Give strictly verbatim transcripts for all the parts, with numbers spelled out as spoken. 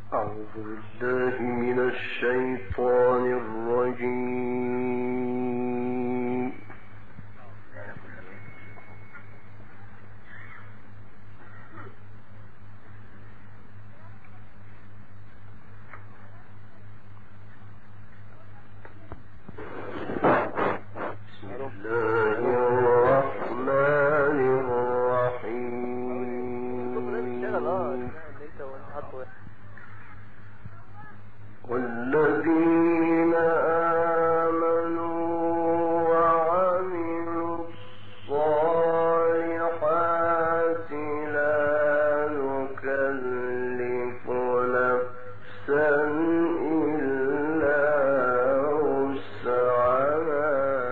أعوذ بالله من الشيطان الرجيم. بسم الله الرحمن الرحيم. والذين آمنوا وعملوا الصالحات لا نكلف نفسا إلا وسعها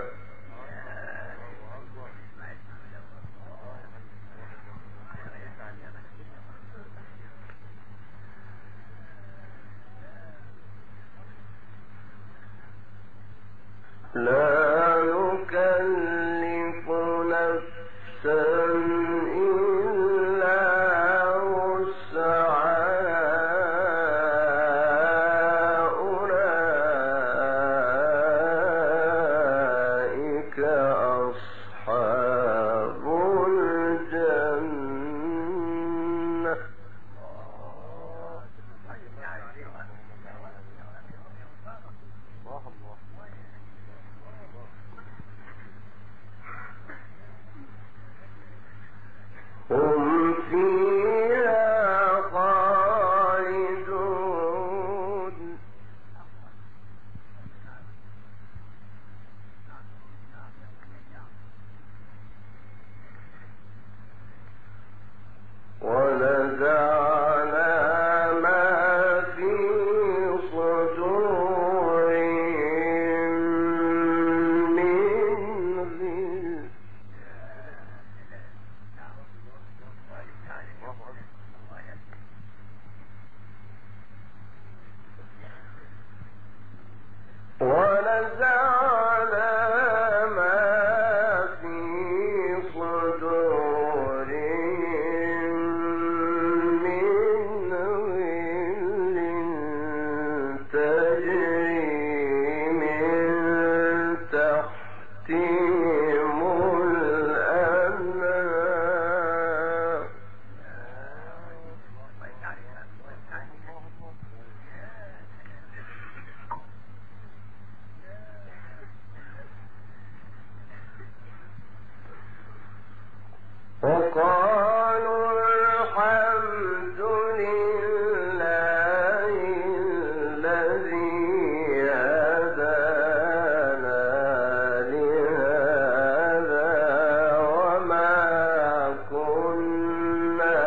لا نكلف نفسا إلا وسعها أولئك أصحاب الجنة هم فيها خالدون ونزعنا ما في صدورهم من غل ونزعنا ما في صدورهم من غل تجري من تحتهم الأنهار وقالوا الحمد لله الذي هدانا لهذا وما كنا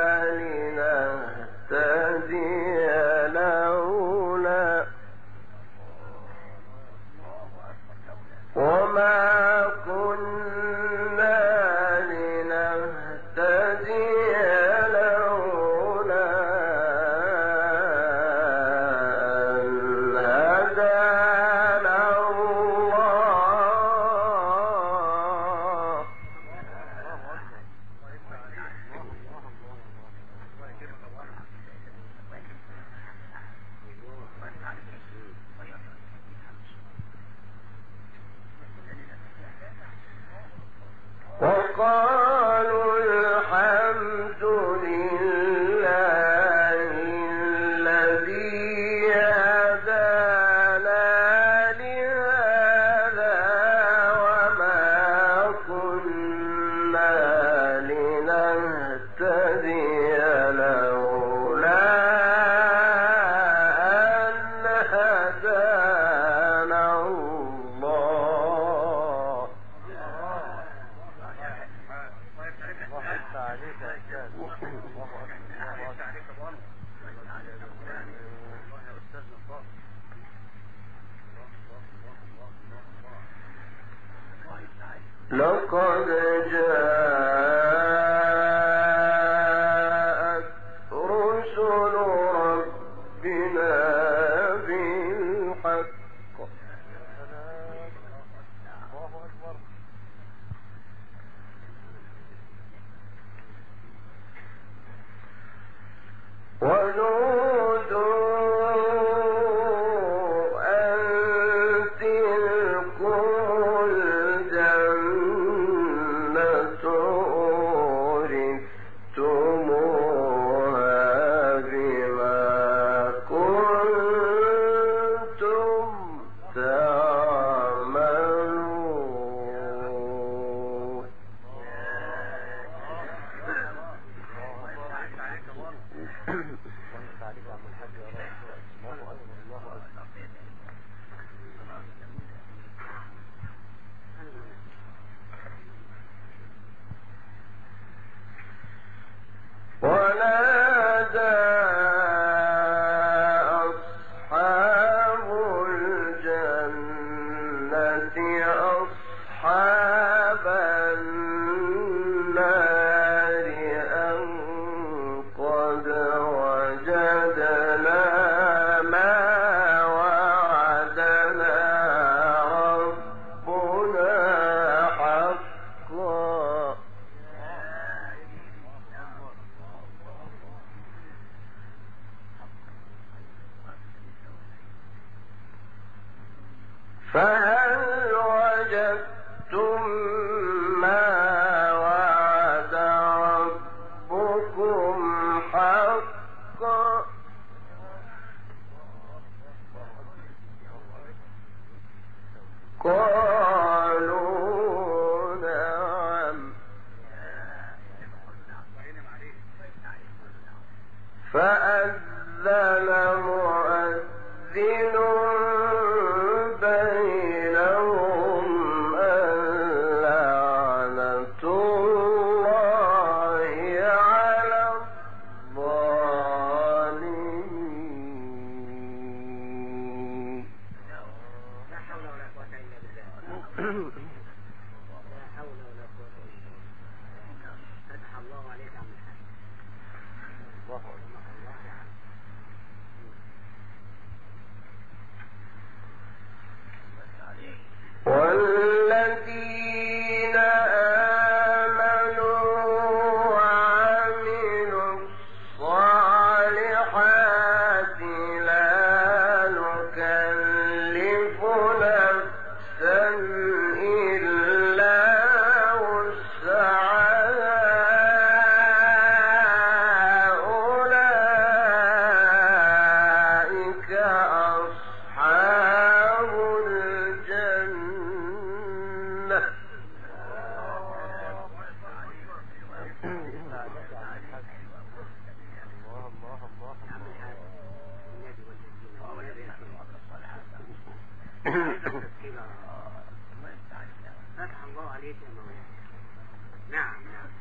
لنهتدي لولا وما كنا لنهتدي لولا أن هدانا الله وقالوا الحمد لله الذي هدانا لهذا وما كنا لنهتدي لولا أن هدانا الله لقد جاءت رسل ربنا بالحق ونودوا فهل وجدتم ما وعد ربكم حقا قالوا نعم فأذن مؤذن والذين آمنوا وعملوا الصالحات لا نكلف نفسا إلا وسعها أولئك أصحاب الجنة فتح الله عليك يا مولانا. نعم نعم.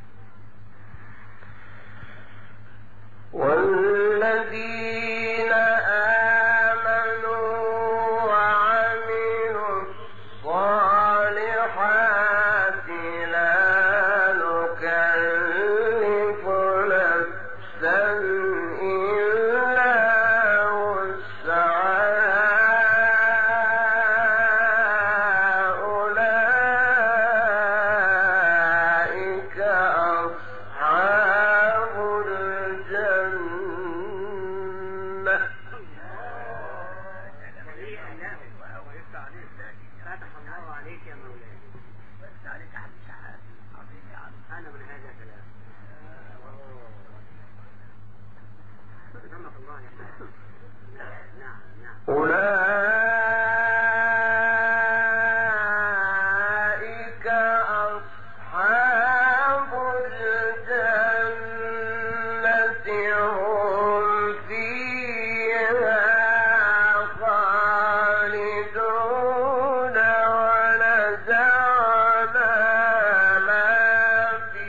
والذين آمنوا وعملوا الصالحات لا نكلف نفسا إلا وسعها أولئك أصحاب الجنة فتح الله عليك يا مولانا. أنا من هذا الكلام. سلامك الله يا حبيبي. نعم نعم. أولئك أصحاب الجنة هم فيها خالدون ونزعنا ما في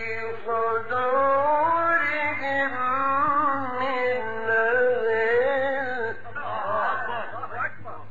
صدورهم من غل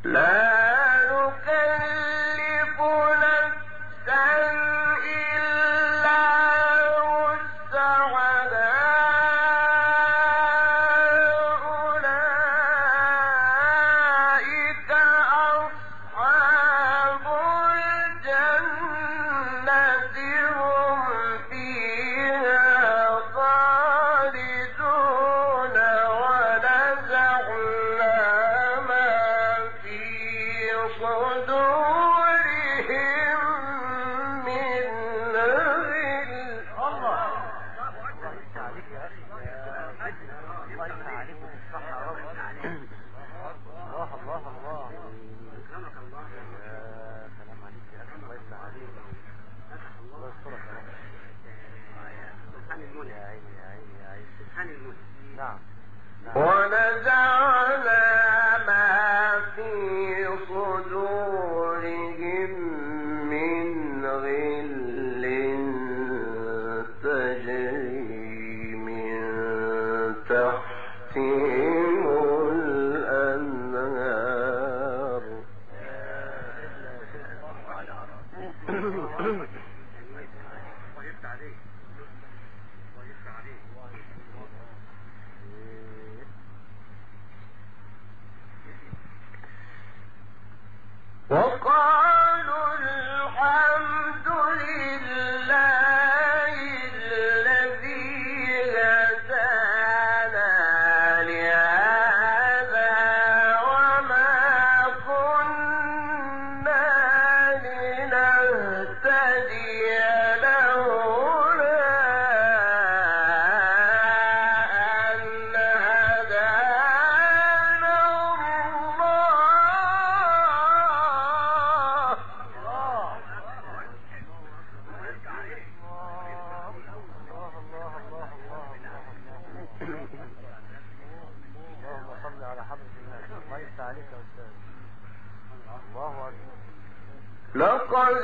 لقد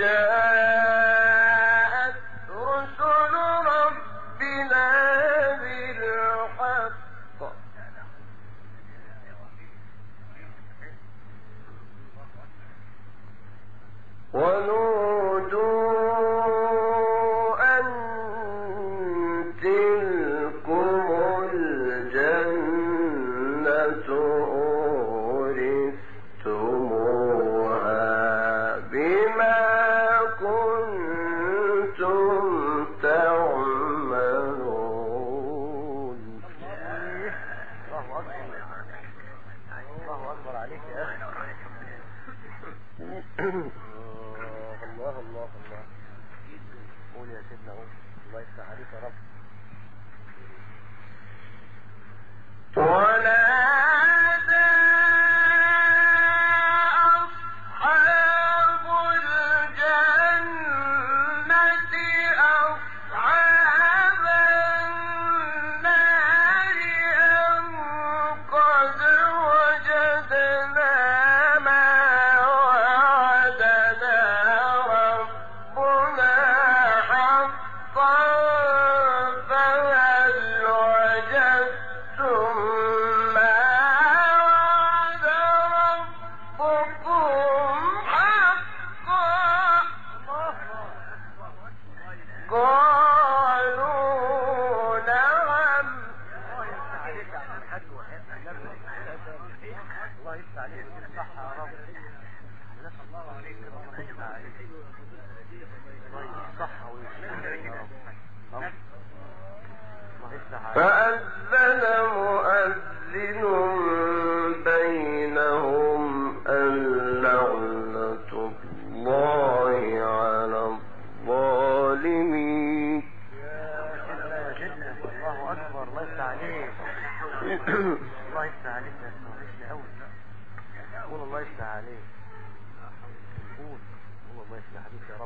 جاءت رسل ربنا بالحق ونودوا أن تلكم الجنة أورثتموها بما كنتم تعملون. الله أكبر عليك يا أخي. الله الله الله. قول يا سيدنا قول. الله يفتح عليك يا رب. ونادى أصحاب الجنة أصحاب النار أن قد وجدنا ما وعدنا ربنا حقا فهل وجدتم ما وعد ربكم حقا قالوا نعم. الله يفتح عليك يا عم الحاج وحياة النبي. الله يفتح عليك بالصحة يا رب. نسأل الله عليك الله يفتح عليك. الله الصحة والسلامة يا رب. الله يفتح عليك. فأذن مؤذن بينهم اللعنة الله على الظالمين. يا سيدنا يا سيدنا الله أكبر. الله يفتح عليك. الله يفتح عليك يا سيدنا أول. قول الله يفتح عليك. قول قول الله يفتح عليك يا رب.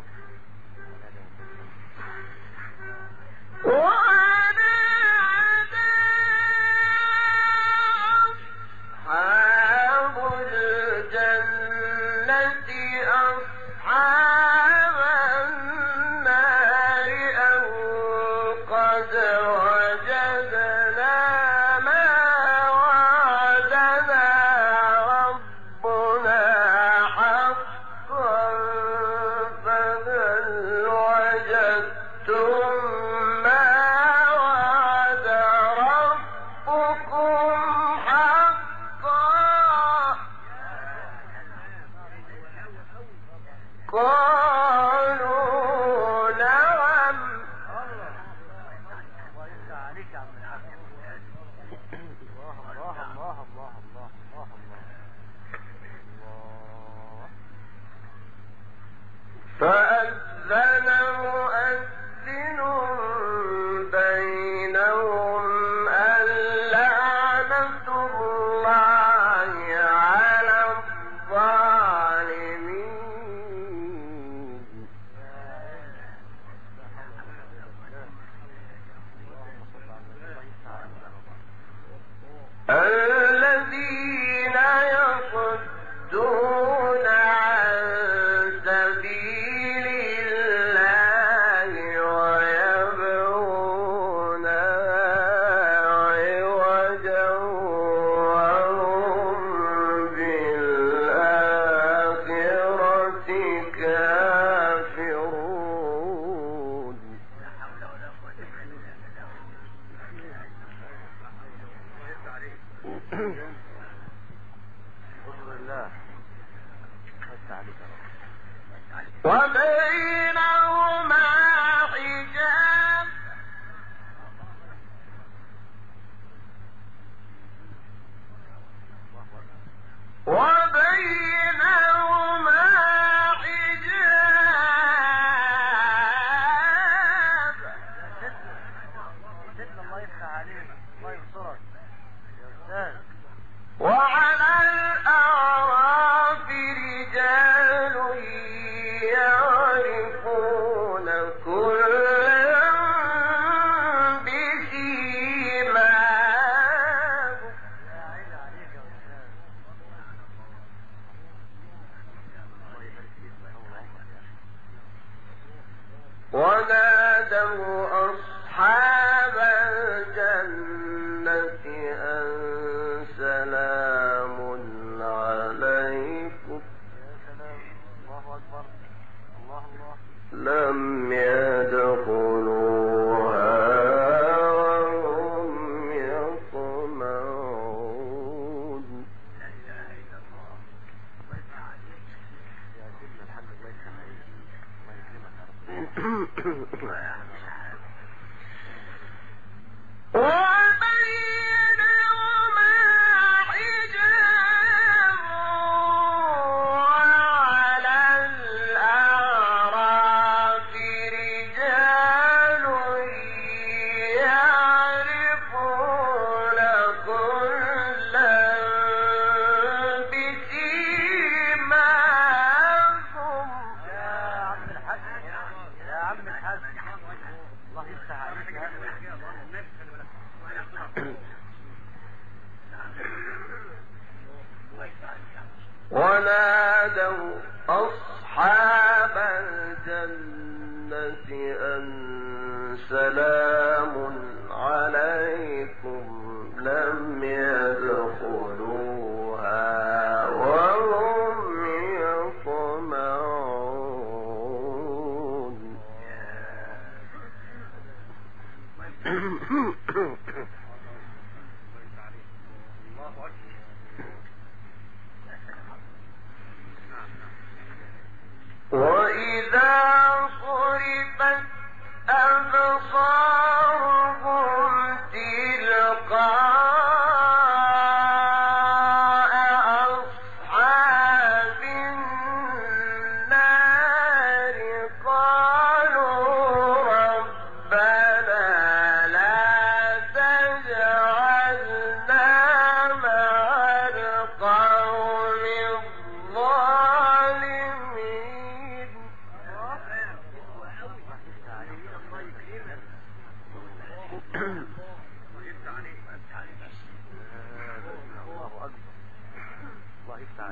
ونادى أصحاب الجنة أصحاب النار أن قد وجدنا ما وعدنا ربنا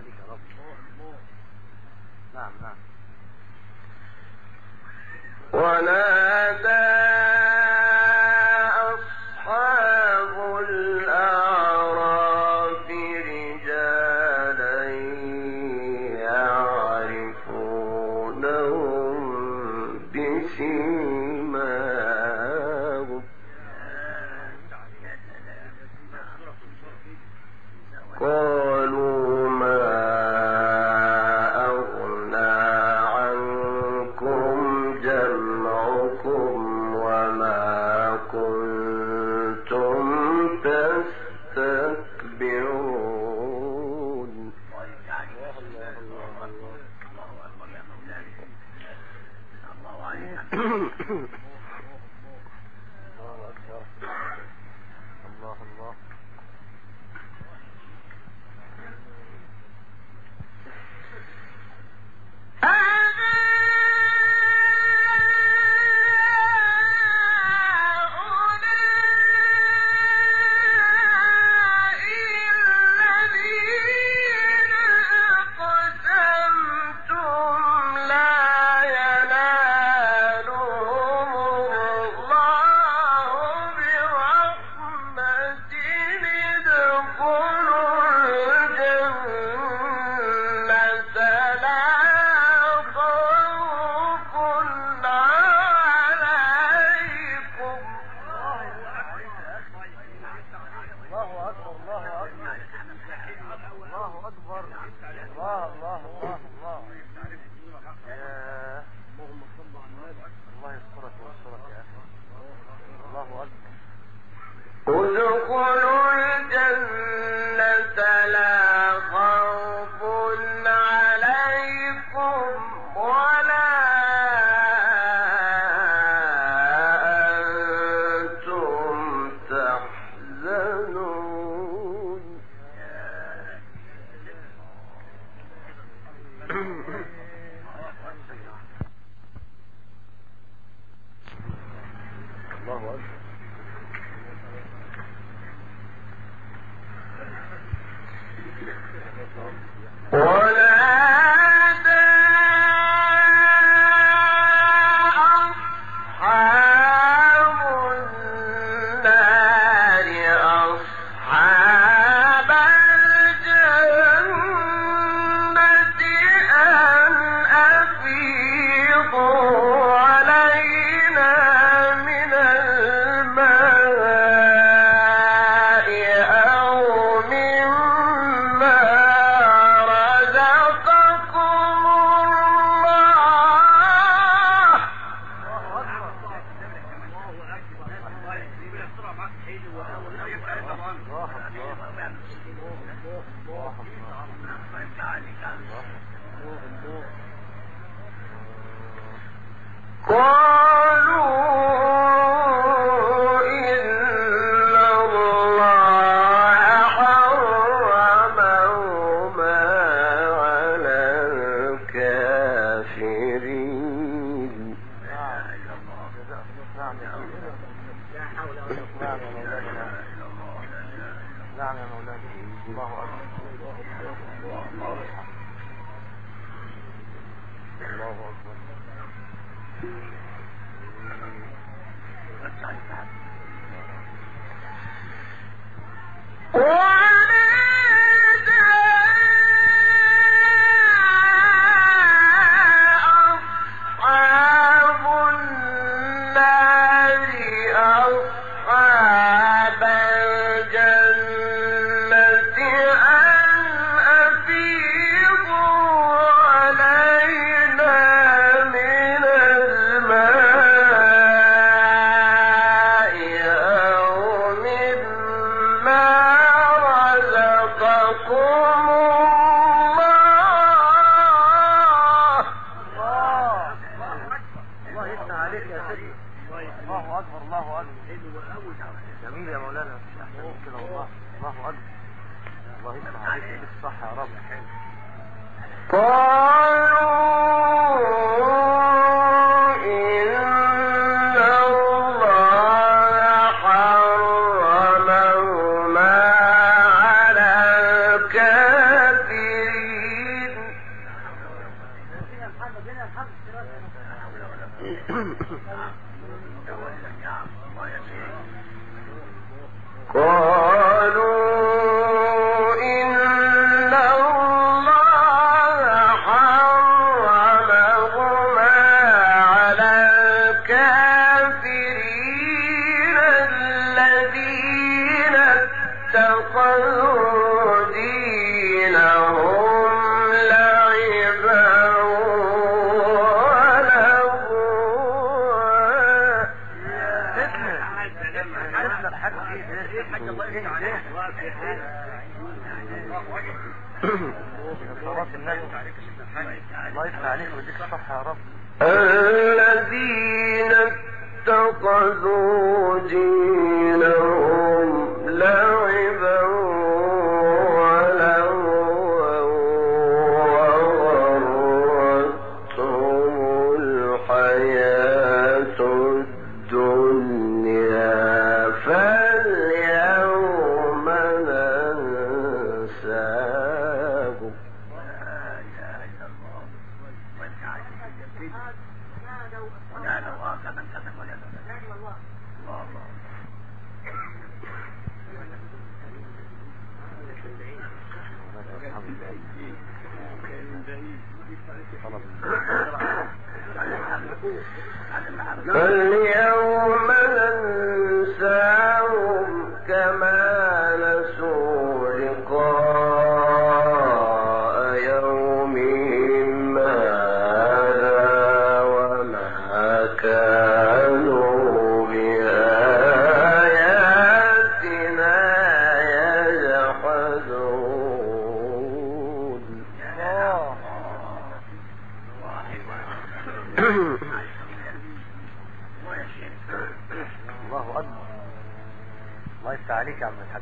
عليك يا رب. نعم نعم. ونادى أصحاب الأعراف رجالا يعرفونهم بسيماهم قالوا ما أغنى عنكم جمعكم وما كنتم تستكبرون الله الله. ادخلوا الجنة لا خوف عليكم ولا أنتم تحزنون الله أكبر. ونادى أصحاب النار أصحاب الجنة أن أفيضوا علينا من الماء أو مما رزقكم الله. قالوا إن الله حرمهما على الكافرين. نعم يا مولانا. الله أكبر. الله أكبر. ونادى أصحاب النار أصحاب الجنة أن أفيضوا علينا من الماء أو مما رزقكم الله. الله يفتح عليك يا سيدي. الله أكبر. الله أكبر. جميل يا مولانا. مفيش أحسن من كده والله. الله أكبر. الله يفتح عليك. يديك الصحة يا رب. قالوا إن الله حرمهما على الكافرين. الذين اتخذوا دينهم لعبا ولهوا وغرتهم الحياة الدنيا فاليوم ننساهم فاليوم ننساهم كما نسوا لقاء يومهم هذا وما كانوا بآياتنا يجحدون. الله أكبر. الله يفتح عليك يا عم الحاج.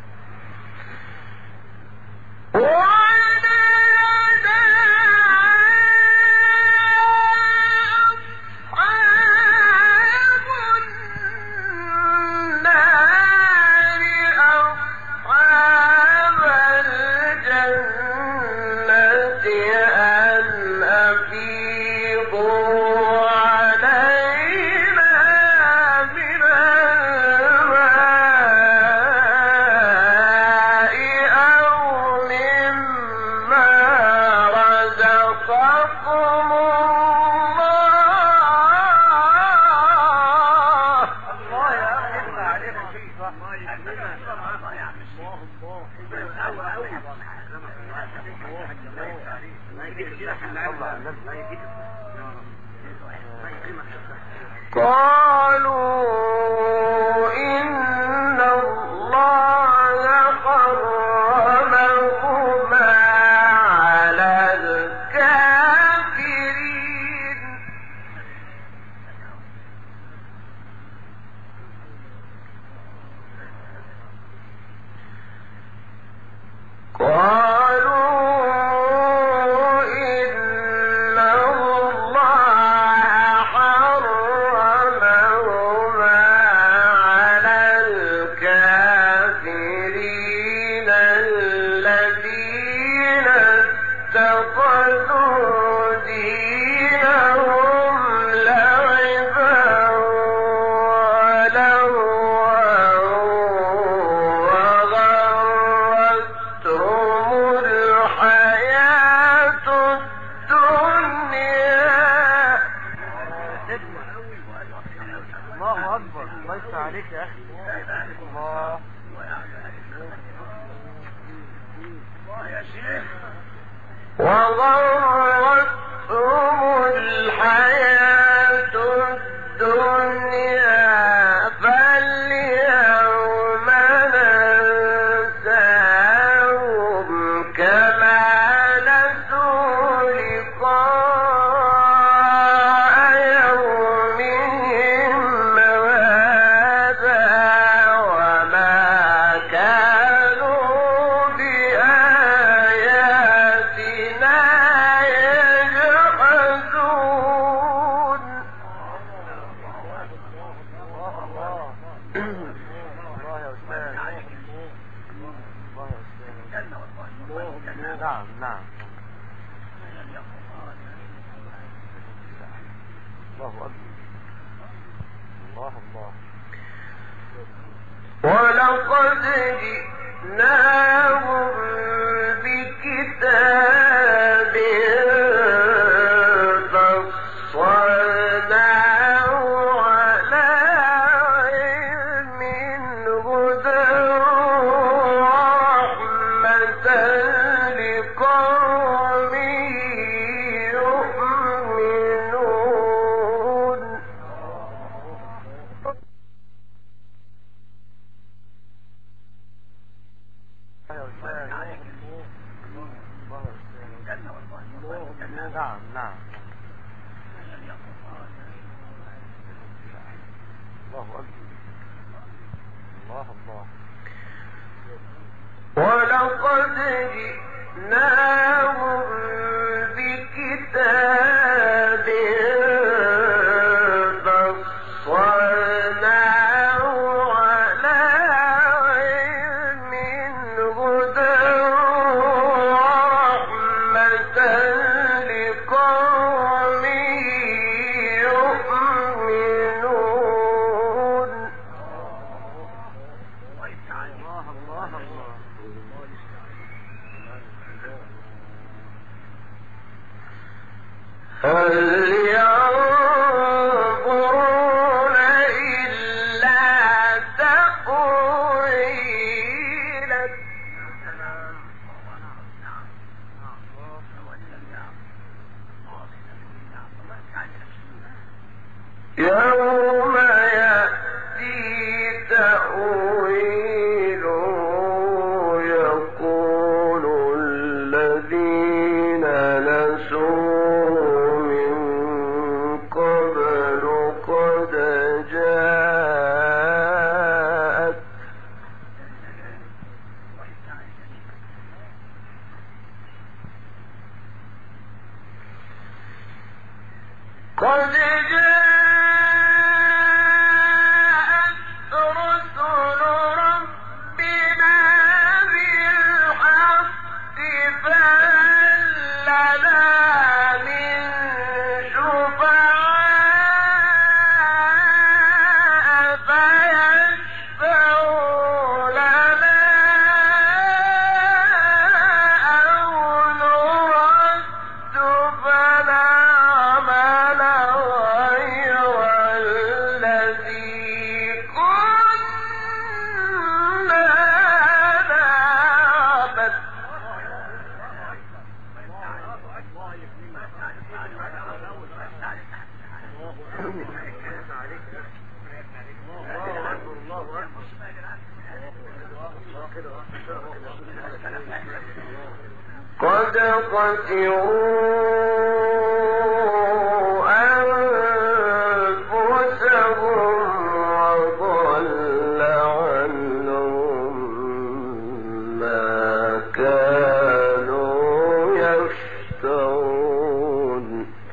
قالوا إن الله حرمهما على الكافرين. وغرتهم الحياة الدنيا فاليوم ننساهم كما نسوا لقاء يومهم هذا وما كانوا بآياتنا يجحدون. الله يا أستاذ. الله يا أستاذ. نعم نعم. الله أكبر. جئناهم بكتاب فصلناه على علم هدى ورحمة لقوم يؤمنون. نعم نعم الله أكبر الله الله. ولقد جئناهم بكتاب فصلناه على علم هدى ورحمة لقوم يؤمنون. الله الله الله. هل ينظرون إلا تأويله يوم يأتي تأويله يقول الذين نسوه من قبل قد جاءت قد جاءت رسل ربنا بالحق فهل لنا من شفعاء فيشفعوا لنا أو نرد فنعمل غير الذي كنا نعمل. قد خسروا أنفسهم وضل عنهم ما كانوا يفترون.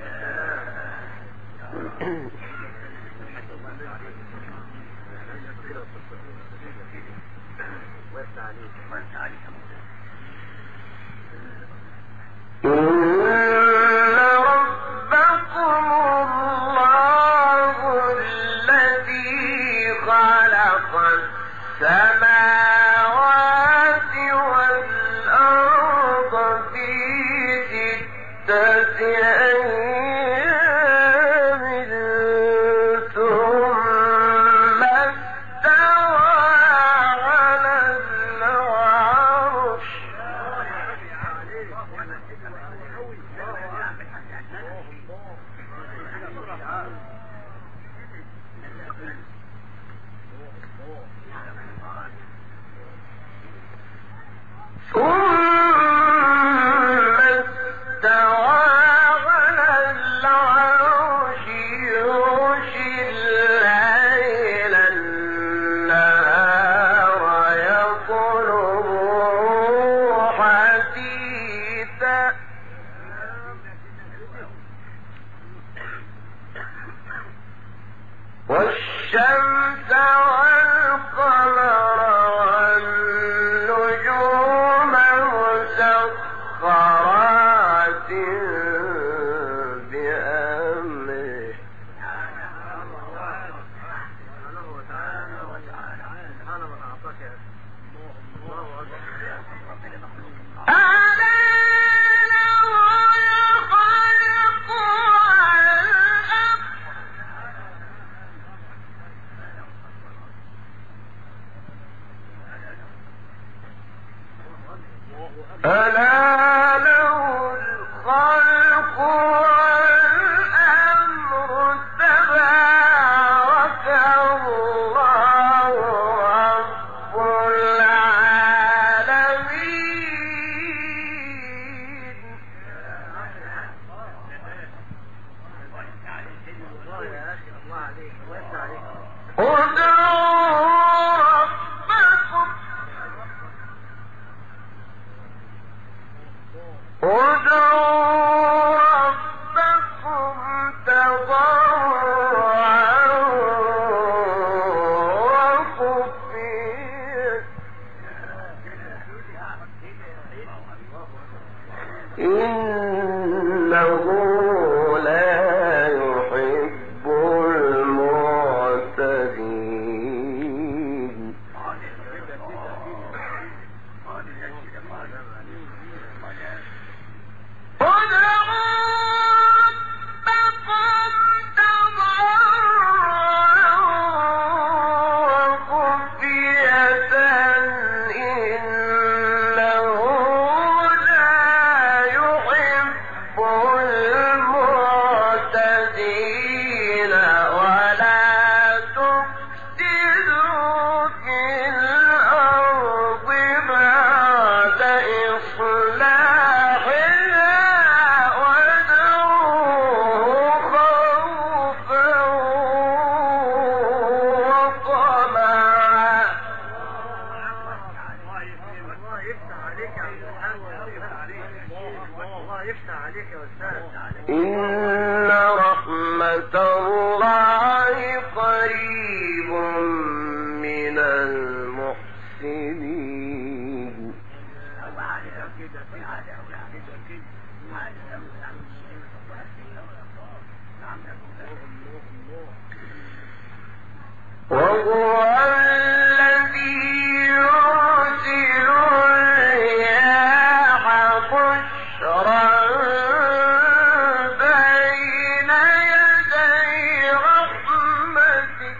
إن ربكم الله الذي خلق السماوات والأرض في ستة أيام ثم استوى على العرش. ثم استوى على العرش يغشي الليل النهار يطلبه حثيثا والشمس والقمر والنجوم مسخرات بأمره. إن رحمة الله قريب من المحسنين. وهو الذي يرسل الرياح بشرا بين يدي رحمته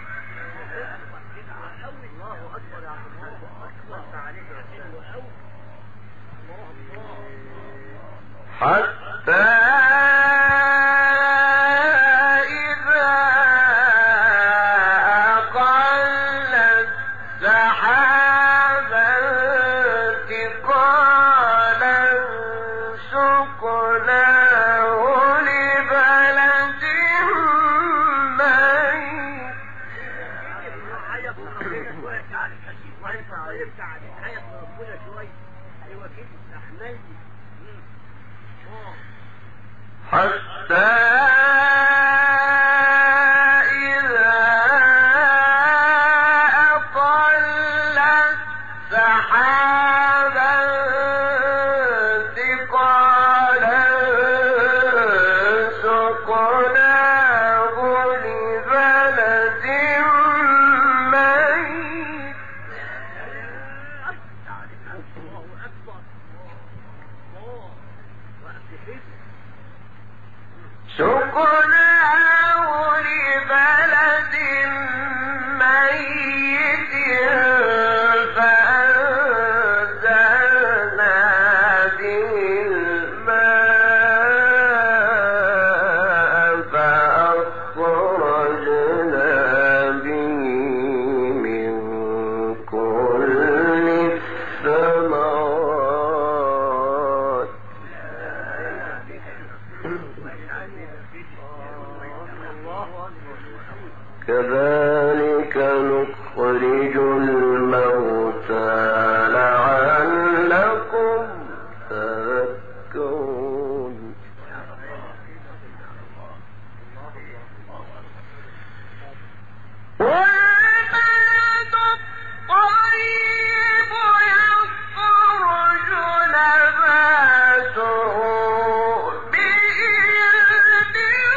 حتى حتى إذا أقلت سحابا ثقالا سقناه لبلد ميت سقناه لبلد ميت فأنزلنا به الماء فأخرجنا به من كل الثمرات كذلك نخرج الموتى لعلكم تذكرون. والبلد الطيب يخرج نباته بإذن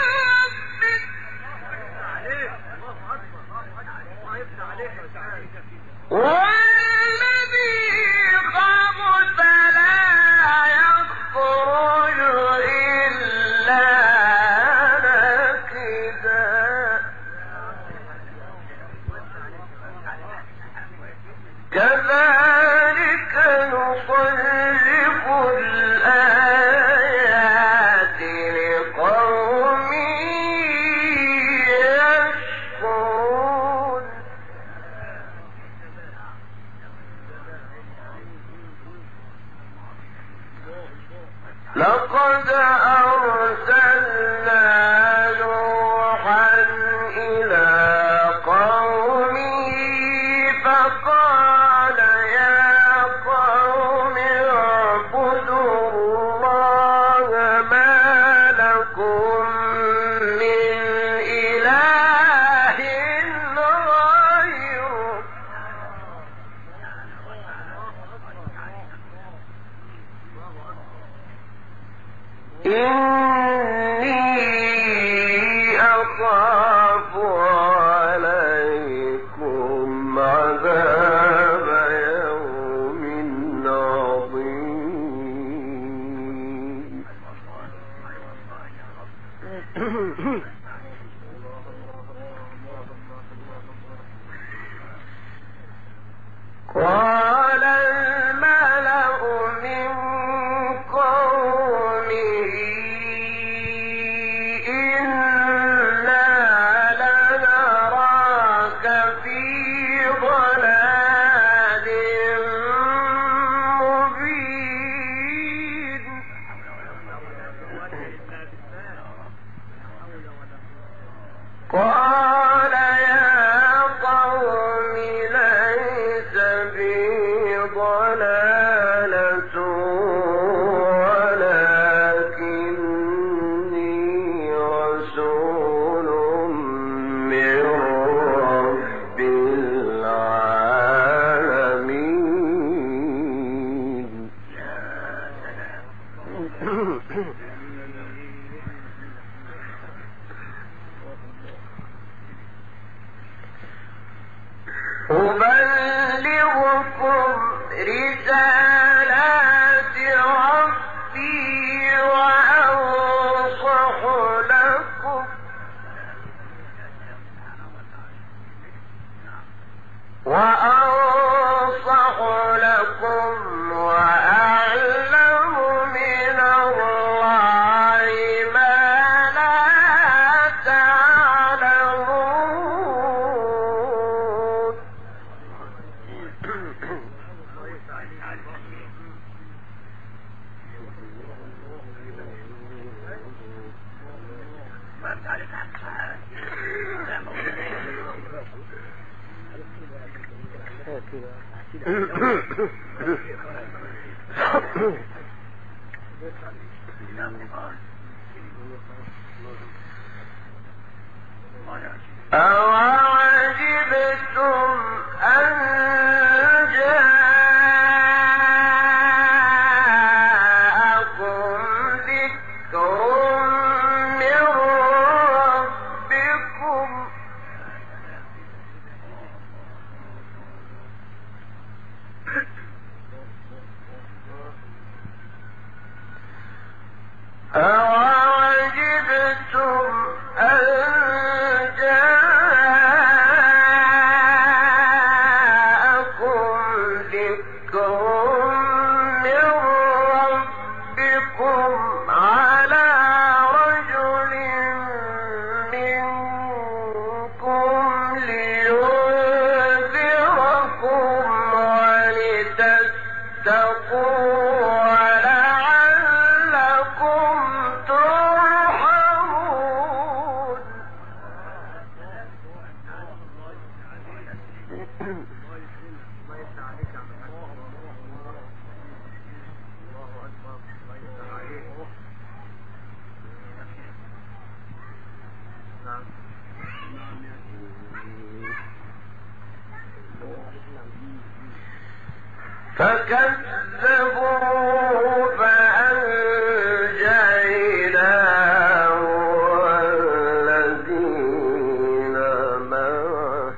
ربه والذي خبث لا يخرج إلا نكدا كذلك نصرف الآيات لقوم يشكرون. لقد أرسلنا نوحا إلى قومه فقال يا قوم اعبدوا الله إني أخاف عليكم عذاب يوم عظيم. قال الملأ من قومه إنا لنراك في ضلال مبين. قال يا قوم ليس بي ضلالة ولكني رسول من رب العالمين. أبلغكم رسالات ربي وأنصح لكم وأنصح لكم وأعلم من الله ما لا تعلمون. أَوَعَجِبْتُمْ أَنْ جَاءَكُمْ ذِكْرٌ مِّن رَّبِّكُمْ أَوَعَجِبْتُمْ أَن جَاءَكُمْ ذِكْرٌ مِّن رَّبِّكُمْ عَلَىٰ رَجُلٍ مِّنكُمْ لِيُنذِرَكُمْ وَلِتَتَّقُوا وَلَعَلَّكُمْ تُرْحَمُونَ. فكذبوه فأنجيناه والذين معه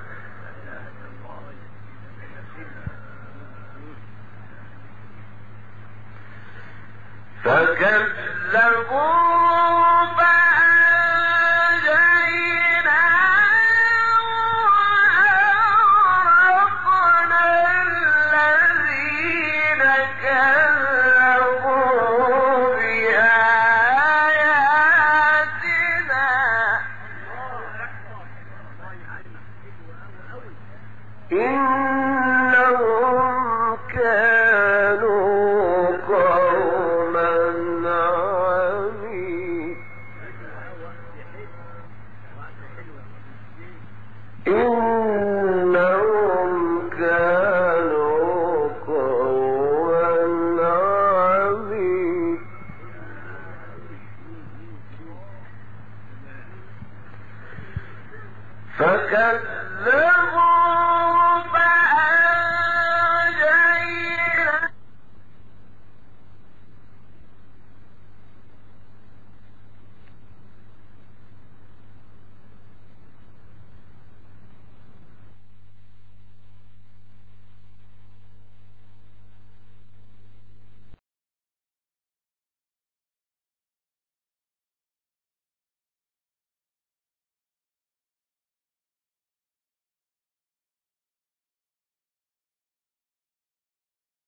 فكذبوه